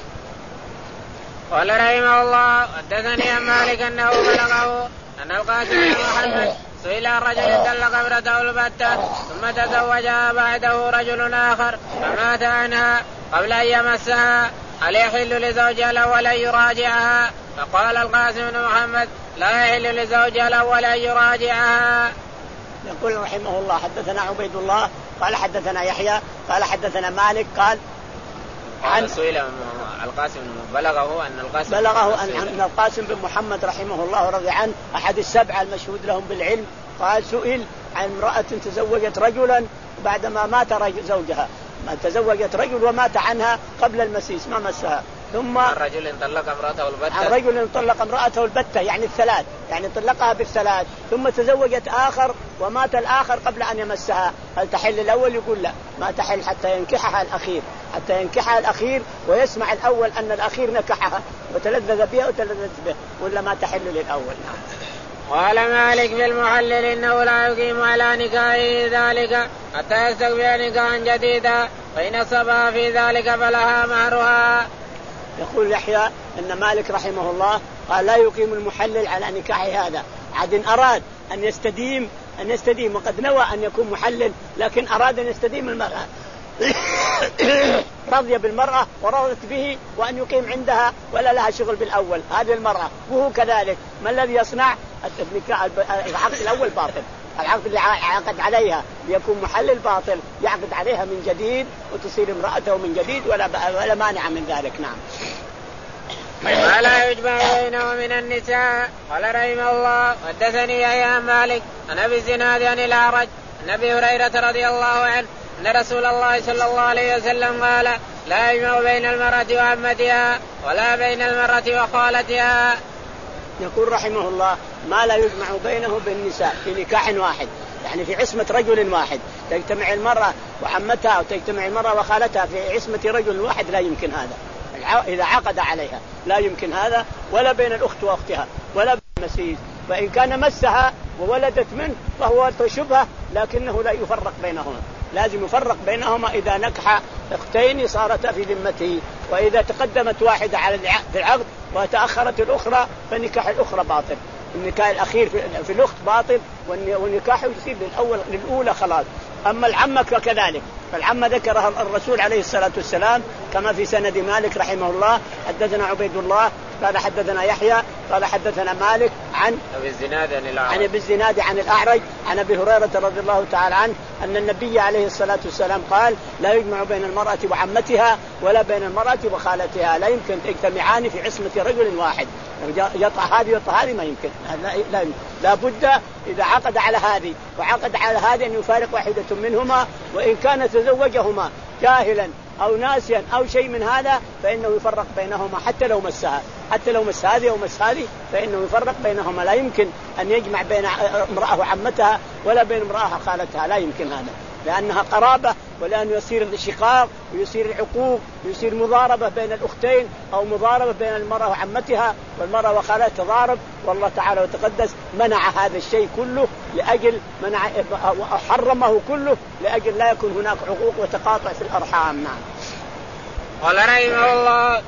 قال رحمه الله حدثني عن مالك أنه بلغه أن القاسم بن محمد سئل الرجل طلق امرأته البتة ثم تزوجها بعده رجل آخر فمات عنها قبل أن يمسها هل يحل لزوجها الأول أن يراجعها؟ فقال القاسم بن محمد لا يحل لزوجها الأول أن يراجعها. يقول رحمه الله حدثنا عبيد الله قال حدثنا يحيى قال حدثنا مالك قال عن سئل القاسم بلغه أن القاسم بلغه أن القاسم بن محمد رحمه الله رضي عنه أحد السبعة المشهود لهم بالعلم قال سئل عن امرأة تزوجت رجلا بعدما مات زوجها تزوجت رجل ومات عنها قبل المسيس ما مسها. ثم الرجل طلق امرأته البتة الرجل طلق امرأته البتة يعني الثلاث يعني طلقها بالثلاث ثم تزوجت آخر ومات الآخر قبل أن يمسها، هل تحل الأول؟ يقول لا ما تحل حتى ينكحها الأخير، حتى ينكحها الأخير ويسمع الأول أن الأخير نكحها وتلذذ بها وتلذذ به، ولا ما تحل للأول. قال مالك في المحلل إنه لا يقيم على نكاحه ذلك حتى يستقبل نكاحا جديدا، فإن صبا في ذلك فلها مهرها. يقول يحيى أن مالك رحمه الله قال لا يقيم المحلل على نكاح هذا، عاد أراد أن يستديم أن يستديم وقد نوى أن يكون محلل لكن أراد أن يستديم المرأة رضي بالمرأة ورضت به وأن يقيم عندها ولا لها شغل بالأول هذه المرأة، وهو كذلك. ما الذي يصنع؟ العقد الأول باطل، العقد اللي عقد عليها ليكون محلل باطل، يعقد عليها من جديد وتصير امرأته من جديد ولا ولا مانع من ذلك. نعم. ما لا يجمع بينه من النساء. قال رحمه الله حدثني يحيى مالك عن ابي الزناد عن الاعرج عن ابي هريره رضي الله عنه ان رسول الله صلى الله عليه وسلم قال لا يجمع بين المرأة وعمتها ولا بين المرأة وخالتها. يقول رحمه الله ما لا يجمع بينه بالنساء في نكاح واحد، يعني في عصمة رجل واحد تجتمع المرأة وعمتها وتجتمع المرأة وخالتها في عصمة رجل واحد، لا يمكن هذا إذا عقد عليها، لا يمكن هذا، ولا بين الأخت وأختها ولا بين المسيس. فإن كان مسها وولدت منه فهو شبهة لكنه لا يفرق بينهما، لازم يفرق بينهما إذا نكح أختين صارتا في ذمته، وإذا تقدمت واحدة على العقد وتأخرت الأخرى فنكاح الأخرى باطل، النكاح الأخير في الأخت باطل والنكاح يصير للأول للأولى خلاص. أما العمة فكذلك، فالعمة ذكرها الرسول عليه الصلاة والسلام كما في سند مالك رحمه الله حدثنا عبيد الله قال حدثنا يحيى قال حدثنا مالك عن أبي الزناد عن الأعرج عن أبي الزناد عن الأعرج عن أبي هريرة رضي الله تعالى عنه أن النبي عليه الصلاة والسلام قال لا يجمع بين المرأة وعمتها ولا بين المرأة وخالتها، لا يمكن تجتمعان في عصمة رجل واحد، يطع هذه يطع هذه ما يمكن، لا, لا, لا بد إذا عقد على هذه وعقد على هذه أن يفارق واحدة منهما، وإن كان تزوجهما جاهلا أو ناسيا أو شيء من هذا فإنه يفرق بينهما حتى لو مسها، حتى لو مس هذه أو مس هذه فإنه يفرق بينهما، لا يمكن أن يجمع بين امرأة وعمتها ولا بين امرأة وخالتها، لا يمكن هذا، لأنها قرابة، ولأنه يصير الشقاق ويصير العقوق ويصير مضاربة بين الأختين أو مضاربة بين المرأة وعمتها والمرأة وخالتها تضارب، والله تعالى وتقدس منع هذا الشيء كله لأجل منع حرمه كله لأجل لا يكون هناك عقوق وتقاطع في الأرحام. نعم. قال رحمه الله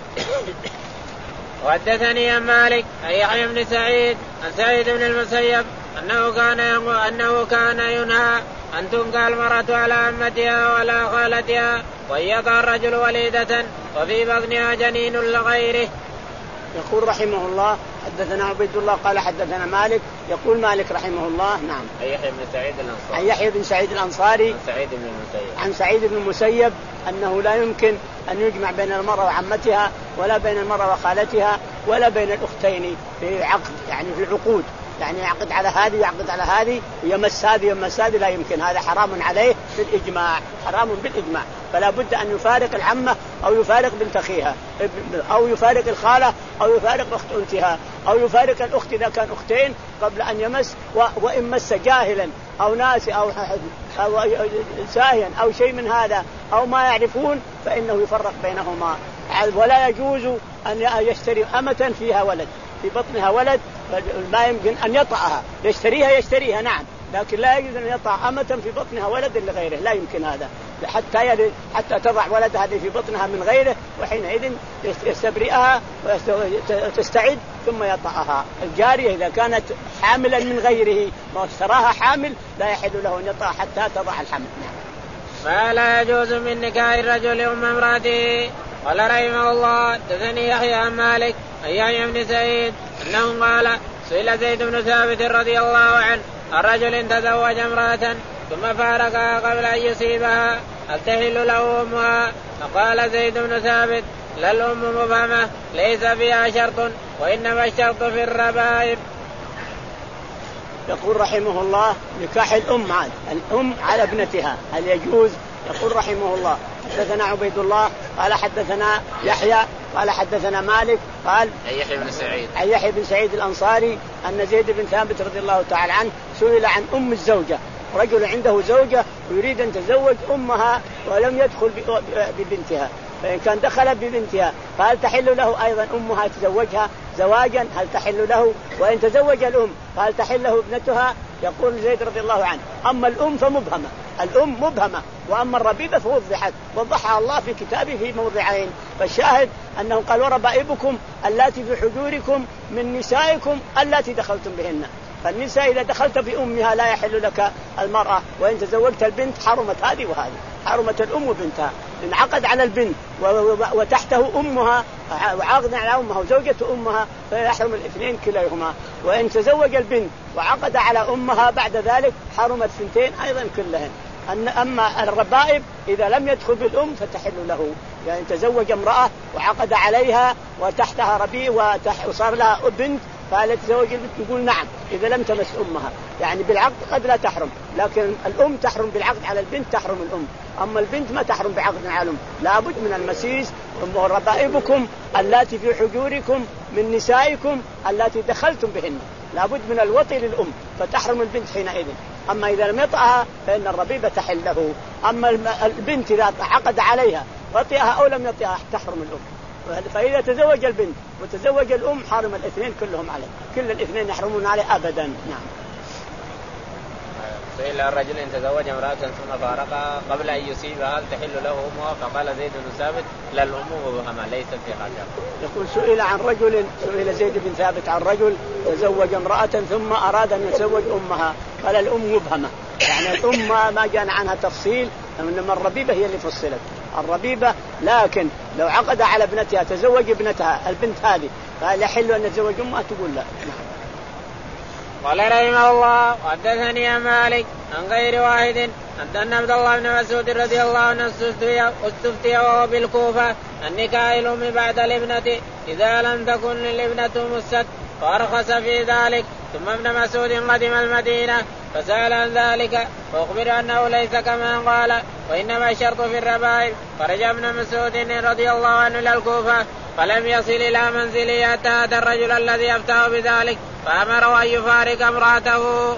وحدثني عن مالك عن يحيى بن سعيد عن سعيد بن المسيب أنه كان أنه كان ينهى أن تنكح المرأة على عمتها وعلى خالتها وأن يضع الرجل وليدة وفي بطنها جنين لغيره. يقول رحمه الله حدثنا عبيد الله قال حدثنا مالك، يقول مالك رحمه الله نعم عن يحيى بن سعيد الأنصاري عن يحيى بن سعيد الأنصاري عن سعيد بن المسيب عن سعيد بن المسيب أنه لا يمكن أن يجمع بين المرأة وعمتها ولا بين المرأة وخالتها ولا بين الأختين في عقد، يعني في العقود، يعني يعقد على هذه يعقد على هذه ويمس هذه يمس هذه، لا يمكن، هذا حرام عليه بالإجماع، حرام بالإجماع، فلا بد أن يفارق العمة أو يفارق بنت أخيها أو يفارق الخالة أو يفارق أخت أنتها أو يفارق الأخت إذا كان أختين قبل أن يمس، وإن مس جاهلا أو ناس أو أو ساهيا أو شيء من هذا أو ما يعرفون فإنه يفرق بينهما. ولا يجوز أن يشتري أمة فيها ولد في بطنها ولد، ما يمكن أن يطأها، يشتريها يشتريها نعم، لكن لا يجوز أن يطأ أمة في بطنها ولد لغيره، لا يمكن هذا، حتى يلد حتى تضع ولد هذه في بطنها من غيره، وحينئذ يستبرئها وتستعد ثم يطأها. الجارية إذا كانت حاملا من غيره ما اشتراها حامل لا يحل له أن يطأ حتى تضع الحمل. ما لا يجوز من نكاح الرجل أم امرأته. قال رحمه الله حدثني يحيى عن مالك عن يحيى بن سعيد أنه قال سئل زيد بن ثابت رضي الله عنه الرجل تزوج امرأة ثم فارقها قبل أن يصيبها هل تحل له أمها؟ فقال زيد بن ثابت لا الأم مبهمة ليس فيها شرط وإنما الشرط في الربائب. يقول رحمه الله نكاح الأم عاد الأم على ابنتها، هل يجوز يقول رحمه الله حدثنا عبيد الله قال حدثنا يحيى قال حدثنا مالك قال عن يحيى بن سعيد عن يحيى بن سعيد الأنصاري أن زيد بن ثابت رضي الله تعالى عنه سئل عن أم الزوجة. رجل عنده زوجة ويريد أن تزوج أمها ولم يدخل ببنتها، فإن كان دخل ببنتها فهل تحل له أيضا أمها تزوجها زواجا؟ هل تحل له؟ وإن تزوج الأم فهل تحل له ابنتها؟ يقول زيد رضي الله عنه أما الأم فمبهمة، الأم مبهمة، وأما الربيبة فوضحت وضحها الله في كتابه في موضعين. فالشاهد أنه قال وربائبكم اللاتي في حجوركم من نسائكم اللاتي دخلتم بهن. فالنساء إذا دخلت بأمها لا يحل لك المرأة، وإن تزوجت البنت حرمت هذه وهذه، حرمت الأم وبنتها. إن عقد على البنت وتحته أمها وعقد على أمها وزوجة أمها فيحرم الاثنين كليهما. وإن تزوج البنت وعقد على أمها بعد ذلك حرمت ثنتين أيضا كلهن. أما الربائب إذا لم يدخل بالأم فتحل له، يعني تزوج امرأة وعقد عليها وتحتها ربيع وصار لها بنت فهل تزوج البنت؟ يقول نعم إذا لم تمس أمها، يعني بالعقد قد لا تحرم، لكن الأم تحرم بالعقد على البنت، تحرم الأم. أما البنت ما تحرم بعقد على الأم، لابد من المسيس. ربائبكم اللاتي في حجوركم من نسائكم اللاتي دخلتم بهن، لابد من الوطي للأم فتحرم البنت حينئذ. أما إذا لم يطأها فإن الربيبة تحل له. أما البنت إذا عقد عليها وطئها أو لم يطئها تحرم الأم. فإذا تزوج البنت وتزوج الأم حرم الاثنين كلهم عليه، كل الاثنين يحرمون عليه أبدا. نعم. سئل الرجل إن تزوج امرأة ثم فارقها قبل أن يصيبها هل تحل له أمها؟ فقال زيد بن ثابت لا الأم وبهما ليست في حاجة. يقول سئل عن رجل سئل زيد بن ثابت عن رجل تزوج امرأة ثم أراد أن يتزوج أمها قال الأم مبهمة، يعني الأم ما جاء عنها تفصيل، إنما الربيبة هي اللي فصلت الربيبة. لكن لو عقد على ابنتها تزوج ابنتها البنت هذه فهل يحل أن يتزوج أمها؟ تقول لا. قال رحمه الله وحدثني عن مالك عن غير واحد أن عبد الله بن مسعود رضي الله عنه استفتي وهو بالكوفة النكاح الأم بعد الابنة إذا لم تكن الابنة مست، فأرخص في ذلك. ثم ابن مسعود قدم المدينة فسأل عن ذلك فأخبر أنه ليس كما قال وإنما الشرط في الربائب. فرجع ابن مسعود رضي الله عنه إلى الكوفة فلم يصل إلى منزله حتى أتى الرجل الذي أفتاه بذلك فأمره أن يفارق امرأته.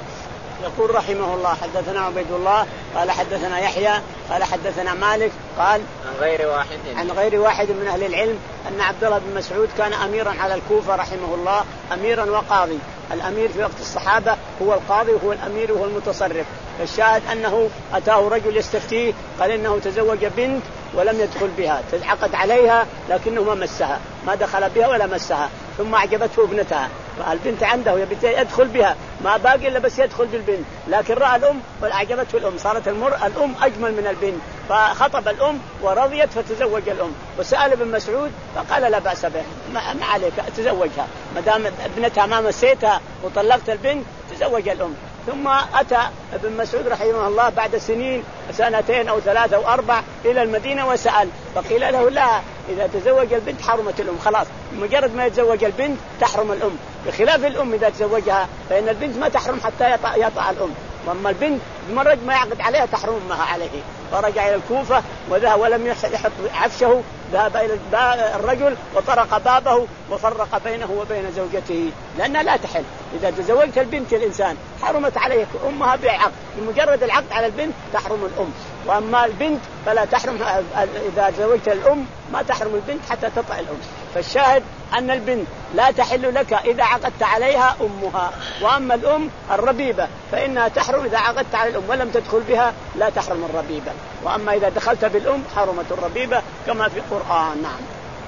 يقول رحمه الله حدثنا عبيد الله قال حدثنا يحيى قال حدثنا مالك قال عن غير واحد عن غير واحد من أهل العلم أن عبد الله بن مسعود كان أميرا على الكوفة رحمه الله، أميرا وقاضي. الأمير في وقت الصحابة هو القاضي وهو الأمير وهو المتصرف. فالشاهد أنه أتاه رجل يستفتيه قال إنه تزوج بنت ولم يدخل بها، عقد عليها لكنه ما مسها، ما دخل بها ولا مسها، ثم أعجبته ابنتها البنت عنده يدخل بها، ما باقي إلا بس يدخل بالبنت، لكن رأى الأم وأعجبته الأم، صارت المر الأم أجمل من البنت، فخطب الأم ورضيت فتزوج الأم. وسأل ابن مسعود فقال لا بأس به، ما عليك تزوجها ما دام ابنتها ما مسيتها وطلقت البنت تزوج الأم. ثم أتى ابن مسعود رحمه الله بعد سنين سنتين أو ثلاثة أو أربع إلى المدينة وسأل، فقيل له لا، إذا تزوج البنت حرمت الأم، خلاص مجرد ما يتزوج البنت تحرم الأم، بخلاف الأم إذا تزوجها فإن البنت ما تحرم حتى يطأ, يطأ الأم، واما البنت بمرج ما يعقد عليها تحرم امها عليه. فرجع الى الكوفه وذهب ولم يحط عفشه، ذهب الى الرجل وطرق بابه وفرق بينه وبين زوجته، لانها لا تحل. اذا تزوجت البنت الانسان حرمت عليه امها بعقد، بمجرد العقد على البنت تحرم الام، واما البنت فلا تحرم. اذا تزوجت الام ما تحرم البنت حتى تطأ الام. فالشاهد أن البنت لا تحل لك إذا عقدت عليها أمها، وأما الأم الربيبة فإنها تحرم إذا عقدت على الأم ولم تدخل بها لا تحرم الربيبة، وأما إذا دخلت بالأم حرمت الربيبة كما في القرآن. نعم.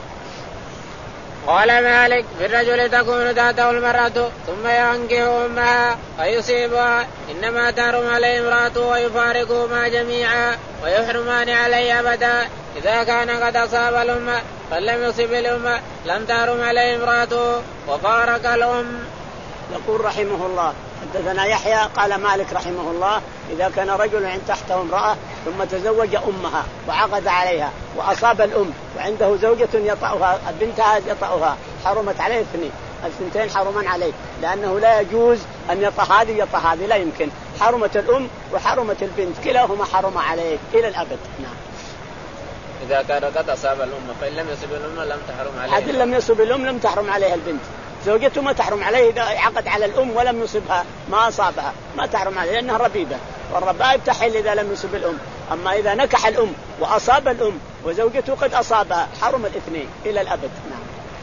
قال مالك في الرجل تكون تحته المرأة ثم ينكح أمها ويصيبها إنما تحرم عليه امرأته ويفارقهما جميعا ويحرمان عليه أبدا. إذا كان قد أصاب الأم فلم يصب الأم لم تحرم عليه امرأته وفارق الأم. يقول رحمه الله حدثنا يحيى قال مالك رحمه الله إذا كان رجل عند تحته امرأة ثم تزوج أمها وعقد عليها وأصاب الأم وعنده زوجة يطأها بنتها يطأها حرمت عليه اثنين، الثنتين حرمان عليه، لأنه لا يجوز أن يطأ هذه يطأ هذه، لا يمكن. حرمة الأم وحرمة البنت كلاهما حرم عليه إلى الأبد. نعم. إذا كان قد أصاب الأم فإن لم يصب الأم لم تحرم عليه. حتى لم يصب الأم لم تحرم عليها البنت. زوجته ما تحرم عليه إذا عقد على الأم ولم يصبها ما أصابها ما تحرم عليه لأنها ربيبة، والربائب تحل إذا لم يصب الأم. أما إذا نكح الأم وأصاب الأم وزوجته قد أصابها حرم الاثنين إلى الأبد. نعم.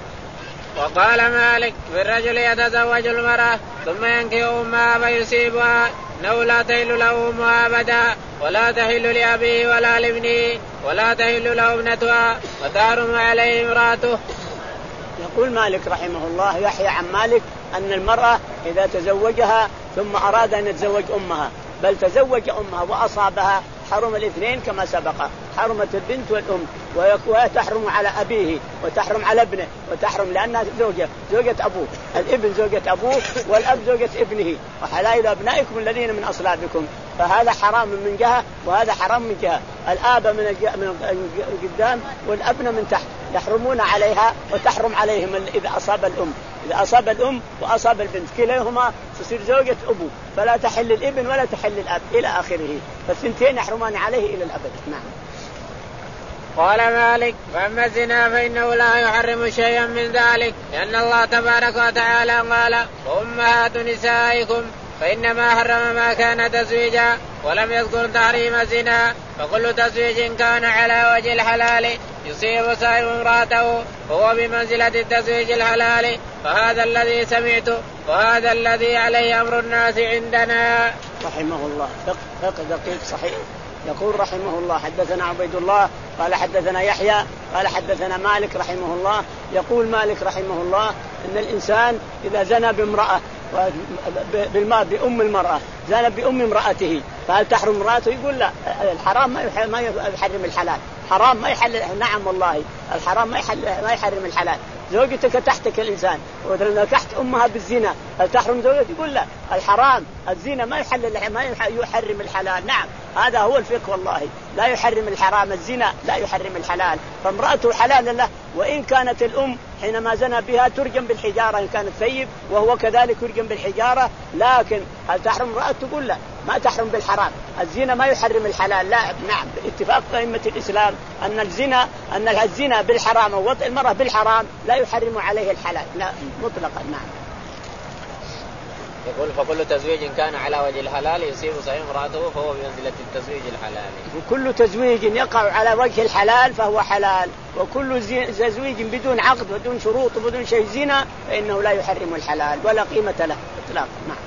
وقال مالك في الرجل يتزوج المرأة ثم ينكح أمها فيصيبها أنه لا تحل له أمها أبدا ولا تحل لأبيه ولا لابنه ولا تحل له ابنتها وتحرم عليه امرأته. يقول مالك رحمه الله يحيى عن مالك أن المرأة إذا تزوجها ثم أراد أن يتزوج أمها بل تزوج أمها وأصابها حرم الاثنين كما سبق. حرمت البنت والأم وتحرم على أبيه وتحرم على ابنه وتحرم لأنها زوجة زوجة أبوه، الابن زوجة أبوه والأب زوجة ابنه، وحلائل أبنائكم الذين من أصلابكم. فهذا حرام من جهة وهذا حرام من جهة. الآب من قدام والأبن من تحت يحرمون عليها وتحرم عليهم إذا أصاب الأم. إذا أصاب الأم وأصاب البنت كليهما تصير زوجة أبوه فلا تحل الابن ولا تحل الأب إلى آخره، فالثنتين يحرمان عليه إلى الأبد. نعم. قال مالك فأما الزنا فإنه لا يحرم شيئا من ذلك لأن الله تبارك وتعالى قال وأمهات نسائكم فإنما حرم ما كان تزويجا ولم يذكر تحريم الزنا، فكل تزويج كان على وجه الحلال يصيب صاحب امرأته وهو بمنزلة التزويج الحلال، فهذا الذي سمعته وهذا الذي عليه أمر الناس عندنا. رحمه الله فقه دقيق صحيح. يقول رحمه الله حدثنا عبيد الله قال حدثنا يحيى قال حدثنا مالك رحمه الله. يقول مالك رحمه الله إن الإنسان إذا زنى بامرأة بالماء بأم المرأة زنى بأم امرأته فهل تحرم امرأته؟ يقول لا، الحرام ما يحرم الحلال، حرام ما يحل. نعم والله الحرام ما يحل ما يحرم الحلال. زوجتك تحتك الإنسان وإذا نكحت أمها بالزنا هل تحرم زوجتك؟ يقول لا، الحرام الزنا ما يحل ما يحرم الحلال. نعم هذا هو الفقه والله، لا يحرم الحرام الزنا لا يحرم الحلال، فامرأته حلال له وإن كانت الأم حينما زنى بها ترجم بالحجارة إن كانت ثيب وهو كذلك يرجم بالحجارة. لكن هل تحرم امرأته؟ تقول لا، ما تحرم بالحرام. الزنا ما يحرم الحلال. لا نعم باتفاق أئمة الإسلام أن الزنا أن الزنا بالحرام ووطئ المرأة بالحرام لا يحرم عليه الحلال لا مطلقا. نعم. يقول فكل تزويج كان على وجه الحلال يصيب صحيح امرأته فهو بمنزلة التزويج الحلال. وكل تزويج يقع على وجه الحلال فهو حلال، وكل تزويج بدون عقد بدون شروط وبدون شيء زنا فإنه لا يحرم الحلال ولا قيمة له إطلاقا. نعم.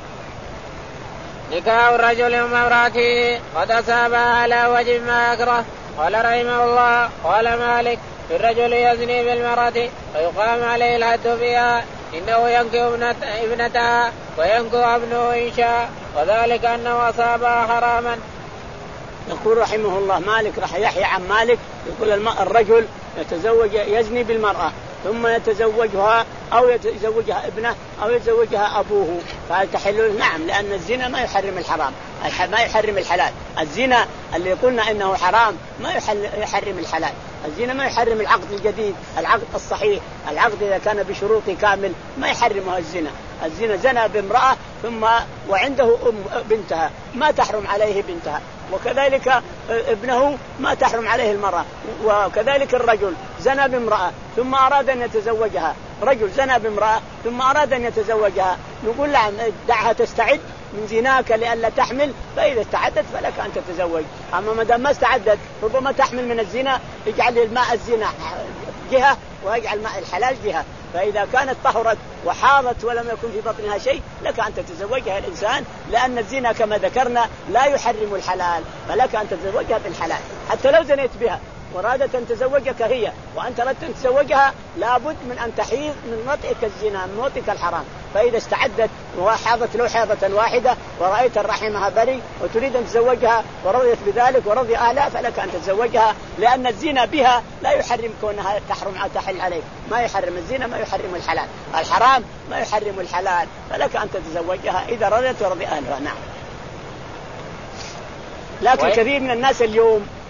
نكاح الرجل وامرأته قد أصابها على وجه ما يكره. قال رحمه الله قال مالك في الرجل يزني بالمرأة فيقام عليه الحد فيها إنه ينكح ابنتها وينكح ابنه إن شاء وذلك أنه أصابها حراما. يقول رحمه الله مالك رح يحيى عن مالك يقول الرجل يتزوج يزني بالمرأة ثم يتزوجها أو يتزوجها ابنه أو يتزوجها أبوه فهل تحل؟ نعم، لأن الزنا ما يحرم الحرام ما يحرم الحلال. الزنا اللي قلنا إنه حرام ما يحرم الحلال. الزنا ما يحرم العقد الجديد، العقد الصحيح، العقد إذا كان بشروط كامل ما يحرمها الزنا. الزنا زنى بامرأة ثم وعنده أم بنتها ما تحرم عليه بنتها، وكذلك ابنه ما تحرم عليه المرأة، وكذلك الرجل زنى بامرأة ثم أراد أن يتزوجها. رجل زنى بامرأة ثم أراد أن يتزوجها نقول له دعها تستعد من زناك لئلا تحمل، فإذا استعدت فلك أن تتزوج. أما ما دام ما استعدت ربما تحمل من الزنا اجعل الماء الزنا جهة ويجعل ماء الحلال جهة، فإذا كانت طهرت وحاضت ولم يكن في بطنها شيء لك أن تتزوجها الإنسان، لأن الزنا كما ذكرنا لا يحرم الحلال فلك أن تتزوجها بالحلال. حتى لو زنيت بها ورادت أن تزوجك هي وأنت أردت أن تزوجها لابد من أن تحيض من وطئك الزنا من وطئك الحرام. فإذا استعدت وحاضت لو حاضة واحدة ورأيت الرحمها بري وتريد أن تزوجها ورضيت بذلك ورضي أهلها فلك أن تتزوجها، لأن الزنا بها لا يحرم كونها تحرم تحل عليك. ما يحرم الزنا ما يحرم الحلال، الحرام ما يحرم الحلال، فلك أن تتزوجها إذا رضيت ورضي أهلها. نعم. لكن كثير من الناس اليوم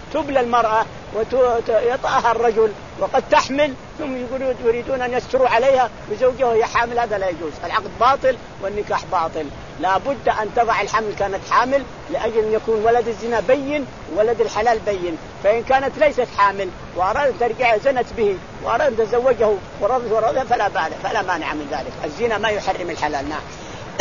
تبلى المرأة ويطأها الرجل وقد تحمل ثم يقولون يريدون أن يستروا عليها بزوجها وهي حامل، هذا لا يجوز. العقد باطل والنكاح باطل. لا بد أن تضع الحمل كانت حامل لأجل أن يكون ولد الزنا بين ولد الحلال بين. فإن كانت ليست حامل وأرادت ترجع زنت به وأرادت تزوجه ورضت ورضت فلا بعد فلا مانع من ذلك. الزنا ما يحرم الحلال. نعم.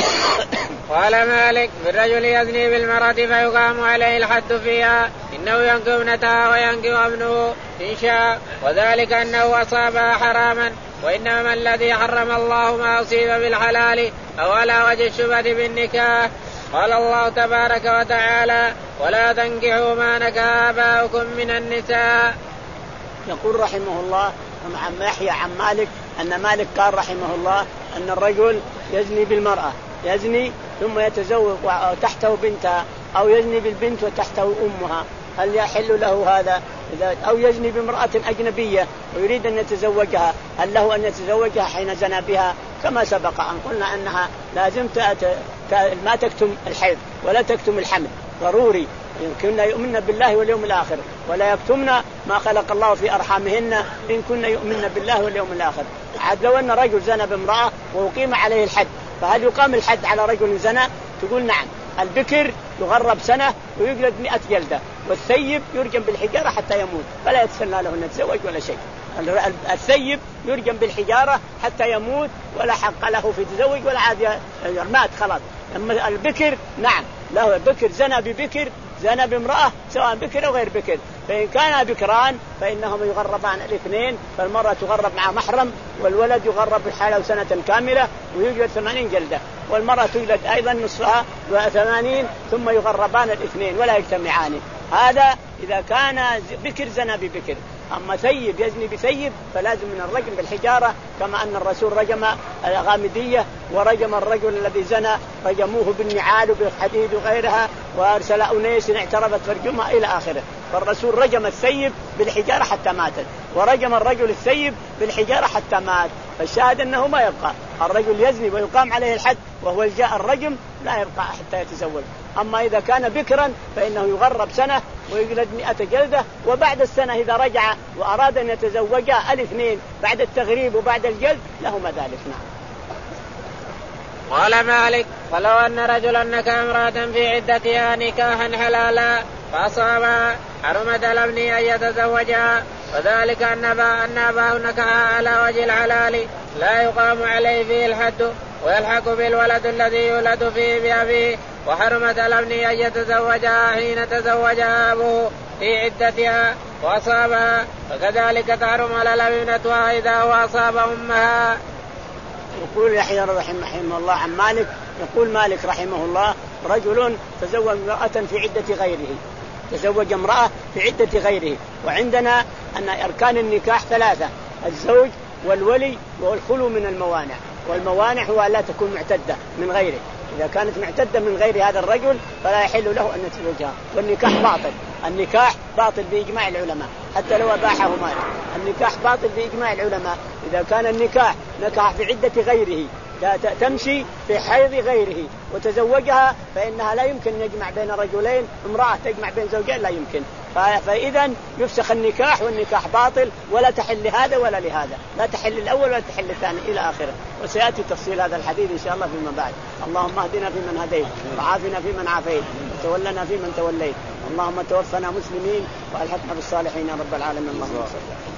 قال مالك بالرجل يزني بالمرأة فيقام عليه الحد فيها إنه ينكب ابنتها وينكب ابنه إن شاء، وذلك أنه أصابها حراما، وإنما الذي حرم الله ما أصيب بالحلال أو على وجه الشبهة بالنكاح. قال الله تبارك وتعالى ولا تنكحوا ما نكح آباؤكم من النساء. يقول رحمه الله عن يحيى عن مالك أن مالك قال رحمه الله أن الرجل يزني بالمرأة، يزني ثم يتزوج وتحته بنتها، أو يزني بالبنت وتحته أمها، هل يحل له هذا؟ أو يزني بامرأة أجنبية ويريد أن يتزوجها، هل له أن يتزوجها حين زنى بها؟ كما سبق أن قلنا أنها لازم ما تكتم الحيض ولا تكتم الحمل، ضروري كنا يؤمن بالله واليوم الآخر، ولا يكتمنا ما خلق الله في أرحامهن إن كنا يؤمن بالله واليوم الآخر. عاد لو أن رجل زنى بامرأة وأقيم عليه الحد، فهل يقام الحد على رجل زنى؟ تقول نعم. البكر يغرب سنة ويجلد مئة جلدة، والثيب يرجم بالحجارة حتى يموت فلا يتسنى له أن يتزوج ولا شيء. الثيب يرجم بالحجارة حتى يموت ولا حق له في تزوج ولا عاد مات خلاص. أما البكر نعم له، البكر زنى ببكر زنى بامرأة سواء بكر أو غير بكر، فإن كان بكران فإنهم يغربان الاثنين، فالمرأة تغرب مع محرم والولد يغرب بحاله سنة كاملة ويوجد ثمانين جلدة، والمرأة تولد أيضا نصفها وثمانين ثم يغربان الاثنين ولا يجتمعان. هذا إذا كان بكر زنى ببكر. أما ثيب يزني بثيب فلازم من الرجم بالحجارة، كما أن الرسول رجم الغامدية ورجم الرجل الذي زنى رجموه بالنعال وبالحديد وغيرها، وأرسل أنيس اعترفت فرجمها إلى آخره. فالرسول رجم الثيب بالحجارة حتى ماتت، ورجم الرجل الثيب بالحجارة حتى مات. فالشاهد أنه ما يبقى الرجل يزني ويقام عليه الحد وهو الجاء الرجم لا يبقى حتى يتزوج. أما إذا كان بكرا فإنه يغرب سنة ويجلد مئة جلدة، وبعد السنة إذا رجع وأراد أن يتزوجا الاثنين بعد التغريب وبعد الجلد لهما ذلك. نعم. قال مالك ولو أن رجلا نكح امرأة في عدتها نكاحا حلالا فأصابها حرمت الابن أن يتزوجها، وذلك أن أباه نكحها على وجه الحلال لا يقام عليه فيه الحد ويلحق بالولد الذي يولد فيه بأبيه، وحرمت الابن أن يتزوجها حين تزوجها أبوه في عدتها وأصابها، فكذلك تحرم على الأب ابنتها إذا هو أصاب أمها. يقول يحيى رحمه الله عن مالك يقول مالك رحمه الله رجل تزوج امرأة في عدة غيره، تزوج امرأة في عدة غيره. وعندنا أن أركان النكاح ثلاثة: الزوج والولي والخلو من الموانع. والموانع هو لا تكون معتدة من غيره، إذا كانت معتدة من غير هذا الرجل فلا يحل له أن يتزوجها. والنكاح باطل، النكاح باطل بإجماع العلماء حتى لو أباحه مالك، النكاح باطل بإجماع العلماء. إذا كان النكاح نكح في عدة غيره تمشي في حيض غيره وتزوجها فإنها لا يمكن أن يجمع بين رجلين، امرأة تجمع بين زوجين لا يمكن. فإذا يفسخ النكاح والنكاح باطل، ولا تحل لهذا ولا لهذا، لا تحل الأول ولا تحل الثاني إلى آخره. وسيأتي تفصيل هذا الحديث إن شاء الله فيما بعد. اللهم اهدنا فيمن هديت وعافنا فيمن عافيت وتولنا فيمن توليت، اللهم توفنا مسلمين وألحقنا بالصالحين يا رب العالمين. اللهم صل